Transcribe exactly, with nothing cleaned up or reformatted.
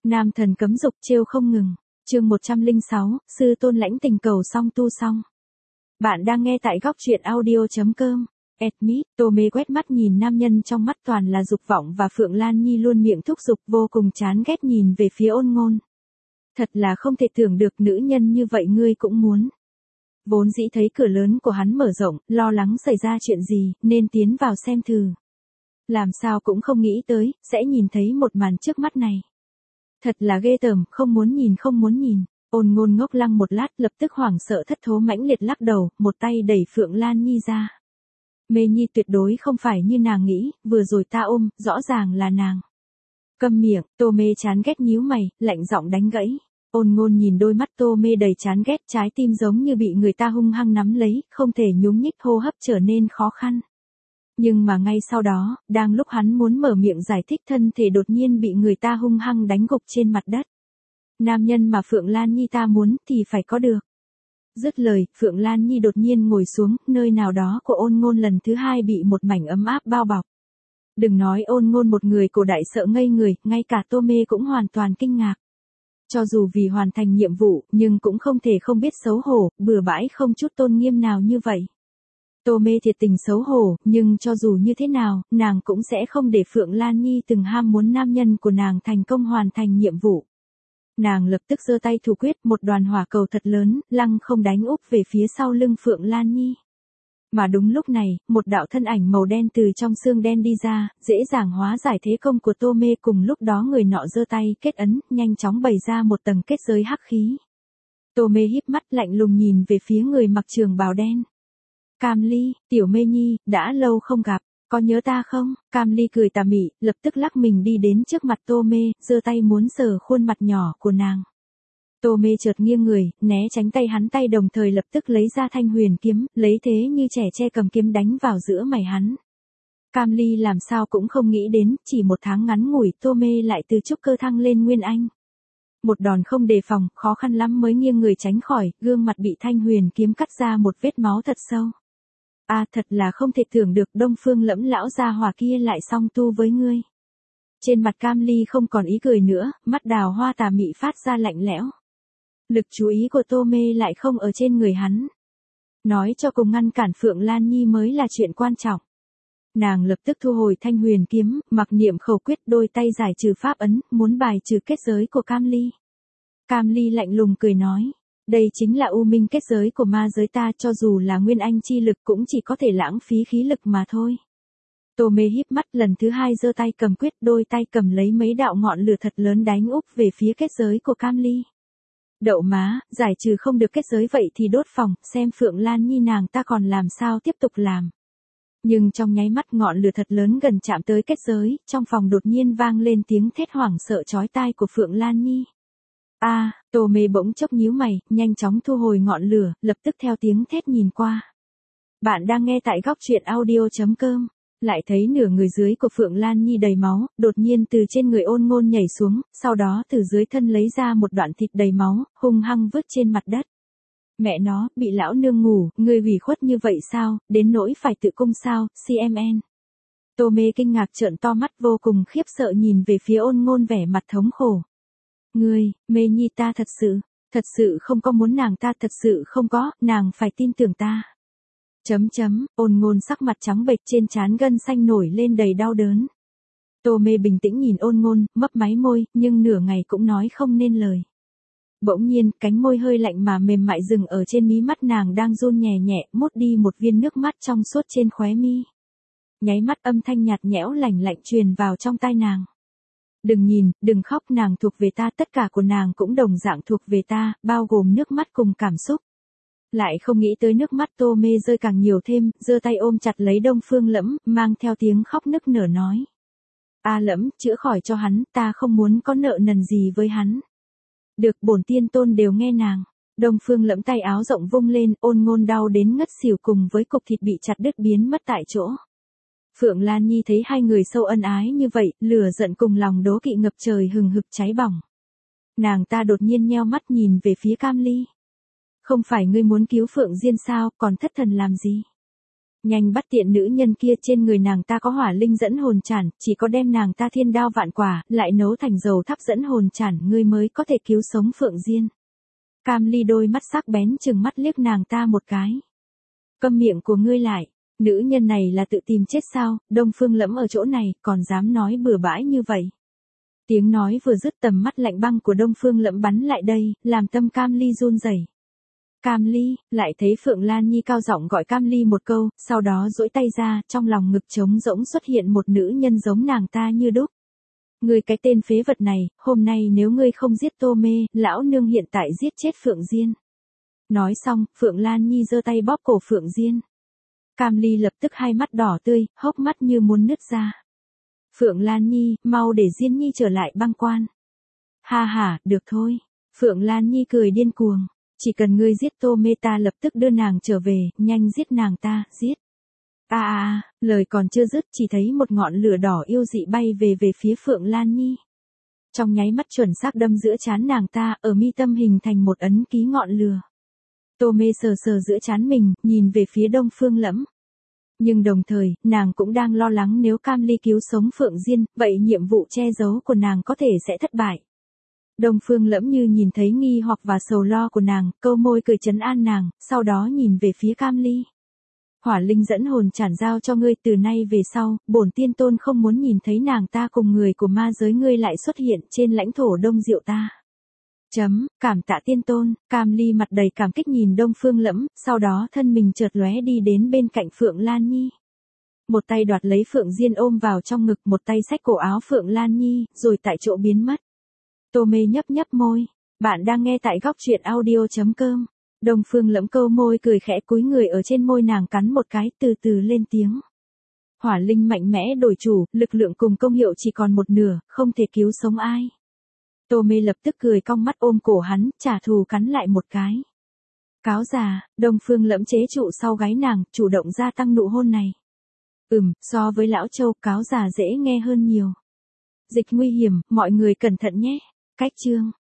Nam thần cấm dục trêu không ngừng. Chương một trăm lẻ sáu, sư tôn lãnh tình cầu xong tu xong. Bạn đang nghe tại góc truyện audio chấm com. Admit, Tô Mê quét mắt nhìn nam nhân trong mắt toàn là dục vọng và Phượng Lan Nhi luôn miệng thúc giục vô cùng chán ghét nhìn về phía Ôn Ngôn. Thật là không thể tưởng được nữ nhân như vậy ngươi cũng muốn. Vốn dĩ thấy cửa lớn của hắn mở rộng, lo lắng xảy ra chuyện gì, nên tiến vào xem thử. Làm sao cũng không nghĩ tới, sẽ nhìn thấy một màn trước mắt này. Thật là ghê tởm, không muốn nhìn không muốn nhìn. Ôn Ngôn ngốc lăng một lát, lập tức hoảng sợ thất thố mãnh liệt lắc đầu, một tay đẩy Phượng Lan Nhi ra. Mê Nhi tuyệt đối không phải như nàng nghĩ, vừa rồi ta ôm, rõ ràng là nàng. Câm miệng, Tô Mê chán ghét nhíu mày, lạnh giọng đánh gãy. Ôn Ngôn nhìn đôi mắt Tô Mê đầy chán ghét, trái tim giống như bị người ta hung hăng nắm lấy, không thể nhúc nhích, hô hấp trở nên khó khăn. Nhưng mà ngay sau đó, đang lúc hắn muốn mở miệng giải thích thân thể đột nhiên bị người ta hung hăng đánh gục trên mặt đất. Nam nhân mà Phượng Lan Nhi ta muốn thì phải có được. Dứt lời, Phượng Lan Nhi đột nhiên ngồi xuống, nơi nào đó của Ôn Ngôn lần thứ hai bị một mảnh ấm áp bao bọc. Đừng nói Ôn Ngôn một người cổ đại sợ ngây người, ngay cả Tô Mê cũng hoàn toàn kinh ngạc. Cho dù vì hoàn thành nhiệm vụ, nhưng cũng không thể không biết xấu hổ, bừa bãi không chút tôn nghiêm nào như vậy. Tô Mê thiệt tình xấu hổ, nhưng cho dù như thế nào, nàng cũng sẽ không để Phượng Lan Nhi từng ham muốn nam nhân của nàng thành công hoàn thành nhiệm vụ. Nàng lập tức giơ tay thủ quyết, một đoàn hỏa cầu thật lớn, lăng không đánh úp về phía sau lưng Phượng Lan Nhi. Mà đúng lúc này, một đạo thân ảnh màu đen từ trong xương đen đi ra, dễ dàng hóa giải thế công của Tô Mê. Cùng lúc đó người nọ giơ tay kết ấn, nhanh chóng bày ra một tầng kết giới hắc khí. Tô Mê híp mắt lạnh lùng nhìn về phía người mặc trường bào đen. Cam Ly, tiểu Mê Nhi, đã lâu không gặp, có nhớ ta không? Cam Ly cười tà mị, lập tức lắc mình đi đến trước mặt Tô Mê, giơ tay muốn sờ khuôn mặt nhỏ của nàng. Tô Mê chợt nghiêng người, né tránh tay hắn, tay đồng thời lập tức lấy ra thanh huyền kiếm, lấy thế như trẻ tre cầm kiếm đánh vào giữa mày hắn. Cam Ly làm sao cũng không nghĩ đến, chỉ một tháng ngắn ngủi Tô Mê lại từ trúc cơ thăng lên nguyên anh. Một đòn không đề phòng, khó khăn lắm mới nghiêng người tránh khỏi, gương mặt bị thanh huyền kiếm cắt ra một vết máu thật sâu. À, thật là không thể tưởng được Đông Phương Lẫm lão gia hỏa kia lại song tu với ngươi. Trên mặt Cam Ly không còn ý cười nữa, mắt đào hoa tà mị phát ra lạnh lẽo. Lực chú ý của Tô Mê lại không ở trên người hắn. Nói cho cùng ngăn cản Phượng Lan Nhi mới là chuyện quan trọng. Nàng lập tức thu hồi thanh huyền kiếm, mặc niệm khẩu quyết, đôi tay giải trừ pháp ấn, muốn bài trừ kết giới của Cam Ly. Cam Ly lạnh lùng cười nói. Đây chính là u minh kết giới của ma giới ta, cho dù là nguyên anh chi lực cũng chỉ có thể lãng phí khí lực mà thôi. Tô Mê híp mắt lần thứ hai giơ tay cầm quyết, đôi tay cầm lấy mấy đạo ngọn lửa thật lớn đánh úp về phía kết giới của Cam Ly. Đậu má, giải trừ không được kết giới vậy thì đốt phòng, xem Phượng Lan Nhi nàng ta còn làm sao tiếp tục làm. Nhưng trong nháy mắt ngọn lửa thật lớn gần chạm tới kết giới, trong phòng đột nhiên vang lên tiếng thét hoảng sợ chói tai của Phượng Lan Nhi. A, à, Tô Mê bỗng chốc nhíu mày, nhanh chóng thu hồi ngọn lửa, lập tức theo tiếng thét nhìn qua. Bạn đang nghe tại góc truyện audio chấm com. Lại thấy nửa người dưới của Phượng Lan Nhi đầy máu, đột nhiên từ trên người Ôn Ngôn nhảy xuống, sau đó từ dưới thân lấy ra một đoạn thịt đầy máu, hung hăng vứt trên mặt đất. Mẹ nó, bị lão nương ngủ, ngươi hủy khuất như vậy sao, đến nỗi phải tự cung sao, xê em en. Tô Mê kinh ngạc trợn to mắt vô cùng khiếp sợ nhìn về phía Ôn Ngôn vẻ mặt thống khổ. Ngươi, Mê Nhi ta thật sự, thật sự không có muốn nàng ta, thật sự không có, nàng phải tin tưởng ta. Chấm chấm, Ôn Ngôn sắc mặt trắng bệch, trên trán gân xanh nổi lên đầy đau đớn. Tô Mê bình tĩnh nhìn Ôn Ngôn, mấp máy môi, nhưng nửa ngày cũng nói không nên lời. Bỗng nhiên, cánh môi hơi lạnh mà mềm mại dừng ở trên mí mắt nàng đang run nhẹ nhẹ, mốt đi một viên nước mắt trong suốt trên khóe mi. Nháy mắt âm thanh nhạt nhẽo lạnh lạnh truyền vào trong tai nàng. Đừng nhìn, đừng khóc, nàng thuộc về ta, tất cả của nàng cũng đồng dạng thuộc về ta, bao gồm nước mắt cùng cảm xúc. Lại không nghĩ tới nước mắt Tô Mê rơi càng nhiều thêm, giơ tay ôm chặt lấy Đông Phương Lẫm, mang theo tiếng khóc nức nở nói. A Lẫm, chữa khỏi cho hắn, ta không muốn có nợ nần gì với hắn. Được, bổn tiên tôn đều nghe nàng. Đông Phương Lẫm tay áo rộng vung lên, Ôn Ngôn đau đến ngất xỉu cùng với cục thịt bị chặt đứt biến mất tại chỗ. Phượng Lan Nhi thấy hai người sâu ân ái như vậy, lửa giận cùng lòng đố kỵ ngập trời hừng hực cháy bỏng. Nàng ta đột nhiên nheo mắt nhìn về phía Cam Ly. Không phải ngươi muốn cứu Phượng Diên sao, còn thất thần làm gì? Nhanh bắt tiện nữ nhân kia, trên người nàng ta có hỏa linh dẫn hồn chản, chỉ có đem nàng ta thiên đao vạn quả, lại nấu thành dầu thắp dẫn hồn chản, ngươi mới có thể cứu sống Phượng Diên. Cam Ly đôi mắt sắc bén chừng mắt liếc nàng ta một cái. Câm miệng của ngươi lại, nữ nhân này là tự tìm chết sao, Đông Phương Lẫm ở chỗ này, còn dám nói bừa bãi như vậy. Tiếng nói vừa dứt, tầm mắt lạnh băng của Đông Phương Lẫm bắn lại đây, làm tâm Cam Ly run rẩy. Cam Ly, lại thấy Phượng Lan Nhi cao giọng gọi Cam Ly một câu, sau đó duỗi tay ra, trong lòng ngực trống rỗng xuất hiện một nữ nhân giống nàng ta như đúc. Ngươi cái tên phế vật này, hôm nay nếu ngươi không giết Tô Mê, lão nương hiện tại giết chết Phượng Diên. Nói xong, Phượng Lan Nhi giơ tay bóp cổ Phượng Diên. Cam Ly lập tức hai mắt đỏ tươi, hốc mắt như muốn nứt ra. Phượng Lan Nhi, mau để Diên Nhi trở lại băng quan. Ha ha, được thôi. Phượng Lan Nhi cười điên cuồng. Chỉ cần ngươi giết Tô Mê ta lập tức đưa nàng trở về, nhanh giết nàng ta, giết. À à, lời còn chưa dứt chỉ thấy một ngọn lửa đỏ yêu dị bay về về phía Phượng Lan Nhi. Trong nháy mắt chuẩn xác đâm giữa trán nàng ta, ở mi tâm hình thành một ấn ký ngọn lửa. Tô Mê sờ sờ giữa trán mình, nhìn về phía Đông Phương Lẫm. Nhưng đồng thời, nàng cũng đang lo lắng nếu Cam Ly cứu sống Phượng Diên, vậy nhiệm vụ che giấu của nàng có thể sẽ thất bại. Đông Phương Lẫm như nhìn thấy nghi hoặc và sầu lo của nàng, câu môi cười trấn an nàng, sau đó nhìn về phía Cam Ly. Hỏa linh dẫn hồn chản giao cho ngươi, từ nay về sau, bổn tiên tôn không muốn nhìn thấy nàng ta cùng người của ma giới ngươi lại xuất hiện trên lãnh thổ Đông Diệu ta. Chấm, cảm tạ tiên tôn. Cam Ly mặt đầy cảm kích nhìn Đông Phương Lẫm, sau đó thân mình chợt lóe đi đến bên cạnh Phượng Lan Nhi. Một tay đoạt lấy Phượng Diên ôm vào trong ngực, một tay xách cổ áo Phượng Lan Nhi, rồi tại chỗ biến mất. Tô Mê nhấp nhấp môi. Bạn đang nghe tại góc truyện audio chấm com. Đông Phương Lẫm câu môi cười khẽ, cúi người ở trên môi nàng cắn một cái, từ từ lên tiếng. Hỏa linh mạnh mẽ đổi chủ, lực lượng cùng công hiệu chỉ còn một nửa, không thể cứu sống ai. Tô Mê lập tức cười cong mắt ôm cổ hắn, trả thù cắn lại một cái. Cáo già, Đông Phương Lẫm chế trụ sau gáy nàng, chủ động gia tăng nụ hôn này. Ừm, so với lão Châu, cáo già dễ nghe hơn nhiều. Dịch nguy hiểm, mọi người cẩn thận nhé. Cách chương